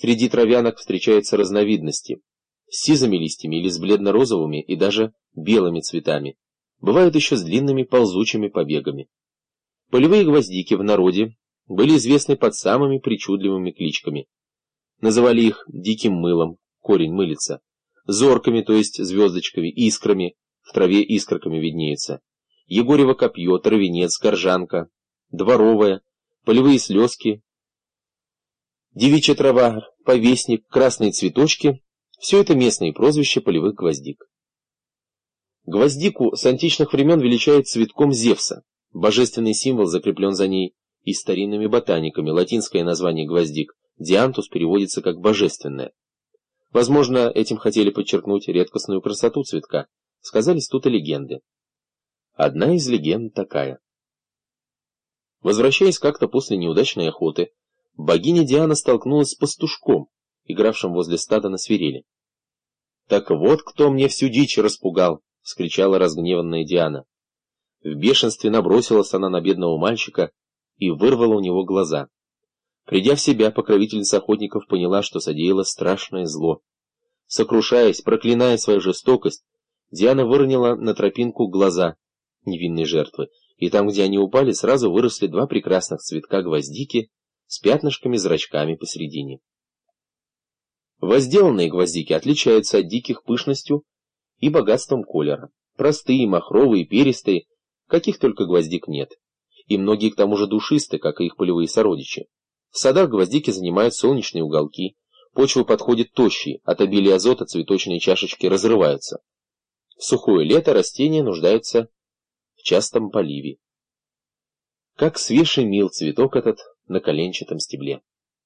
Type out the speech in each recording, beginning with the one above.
Среди травянок встречаются разновидности с сизыми листьями или с бледно-розовыми и даже белыми цветами. Бывают еще с длинными ползучими побегами. Полевые гвоздики в народе были известны под самыми причудливыми кличками. Называли их диким мылом, корень мылица, зорками, то есть звездочками, искрами, в траве искорками виднеются, егорево копье, травянец, горжанка, дворовая, полевые слезки, девичья трава, повесник, красные цветочки — все это местные прозвища полевых гвоздик. Гвоздику с античных времен величают цветком Зевса. Божественный символ закреплен за ней и старинными ботаниками. Латинское название гвоздик диантус переводится как божественное. Возможно, этим хотели подчеркнуть редкостную красоту цветка. Сказались тут и легенды. Одна из легенд такая. Возвращаясь как-то после неудачной охоты, богиня Диана столкнулась с пастушком, игравшим возле стада на свирели. «Так вот кто мне всю дичь распугал!» — вскричала разгневанная Диана. В бешенстве набросилась она на бедного мальчика и вырвала у него глаза. Придя в себя, покровительница охотников поняла, что содеяла страшное зло. Сокрушаясь, проклиная свою жестокость, Диана выронила на тропинку глаза невинной жертвы, и там, где они упали, сразу выросли два прекрасных цветка гвоздики с пятнышками-зрачками посередине. Возделанные гвоздики отличаются от диких пышностью и богатством колера. Простые, махровые, перистые, каких только гвоздик нет. И многие к тому же душисты, как и их полевые сородичи. В садах гвоздики занимают солнечные уголки, почва подходит тощей, от обилия азота цветочные чашечки разрываются. В сухое лето растения нуждаются в частом поливе. Как свеж и мил цветок этот на коленчатом стебле.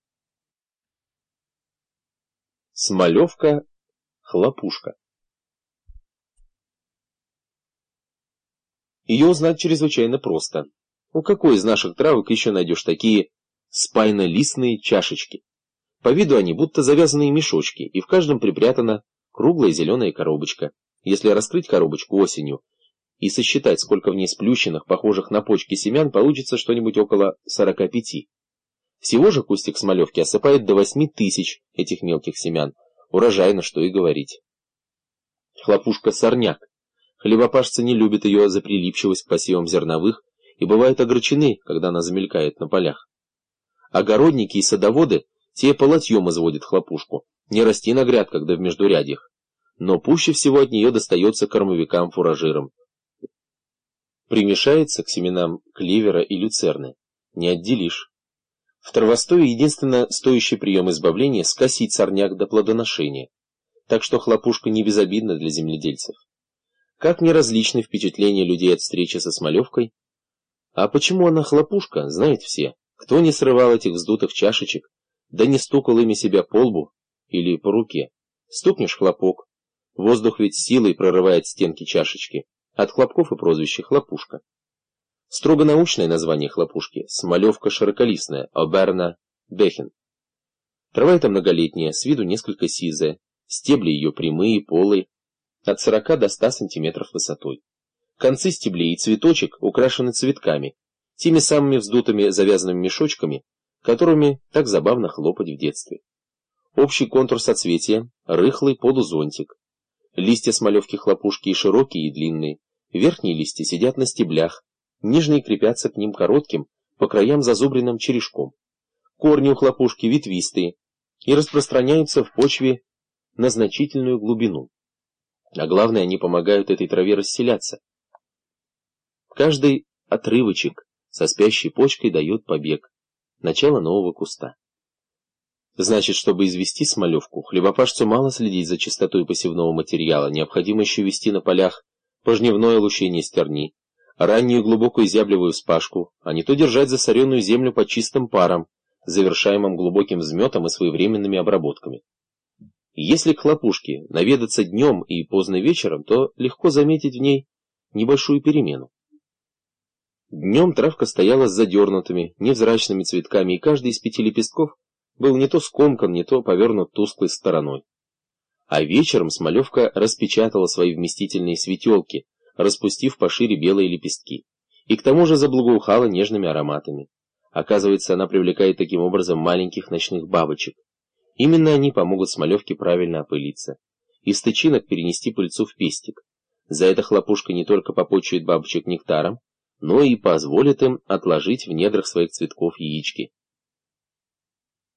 Смолевка-хлопушка. Ее узнать чрезвычайно просто. У какой из наших травок еще найдешь такие спайно-листные чашечки? По виду они будто завязанные мешочки, и в каждом припрятана круглая зеленая коробочка. Если раскрыть коробочку осенью и сосчитать, сколько в ней сплющенных, похожих на почки семян, получится что-нибудь около 45. Всего же кустик смолевки осыпает до 8000 этих мелких семян. Урожайно, что и говорить. Хлопушка-сорняк. Хлебопашцы не любят ее за прилипчивость к посевам зерновых и бывают огорчены, когда она замелькает на полях. Огородники и садоводы те полотьем изводят хлопушку, не расти на грядках да в междурядьях. Но пуще всего от нее достается кормовикам-фуражирам. Примешается к семенам клевера и люцерны. Не отделишь. В травостое единственно стоящий прием избавления — скосить сорняк до плодоношения. Так что хлопушка не безобидна для земледельцев. Как неразличны впечатления людей от встречи со смолевкой. А почему она хлопушка, знают все. Кто не срывал этих вздутых чашечек, да не стукал ими себя по лбу или по руке. Стукнешь — хлопок. Воздух ведь силой прорывает стенки чашечки. От хлопков и прозвище хлопушка. Строго научное название хлопушки — смолевка широколистная, Оберна бехен. Трава эта многолетняя, с виду несколько сизая, стебли ее прямые, полые, от 40 до 100 сантиметров высотой. Концы стеблей и цветочек украшены цветками, теми самыми вздутыми завязанными мешочками, которыми так забавно хлопать в детстве. Общий контур соцветия — рыхлый полузонтик. Листья смолевки-хлопушки и широкие, и длинные. Верхние листья сидят на стеблях, нижние крепятся к ним коротким, по краям зазубренным черешком. Корни у хлопушки ветвистые и распространяются в почве на значительную глубину. А главное, они помогают этой траве расселяться. Каждый отрывочек со спящей почкой дает побег, начало нового куста. Значит, чтобы извести смолевку, хлебопашцу мало следить за чистотой посевного материала, необходимо еще вести на полях пожневное лущение стерни, раннюю глубокую зяблевую вспашку, а не то держать засоренную землю под чистым паром, завершаемым глубоким взметом и своевременными обработками. Если к хлопушке наведаться днем и поздно вечером, то легко заметить в ней небольшую перемену. Днем травка стояла с задернутыми, невзрачными цветками, и каждый из 5 лепестков был не то скомкан, не то повернут тусклой стороной. А вечером смолевка распечатала свои вместительные светелки, распустив пошире белые лепестки, и к тому же заблагоухала нежными ароматами. Оказывается, она привлекает таким образом маленьких ночных бабочек. Именно они помогут смолевке правильно опылиться. Из тычинок перенести пыльцу в пестик. За это хлопушка не только попочует бабочек нектаром, но и позволит им отложить в недрах своих цветков яички.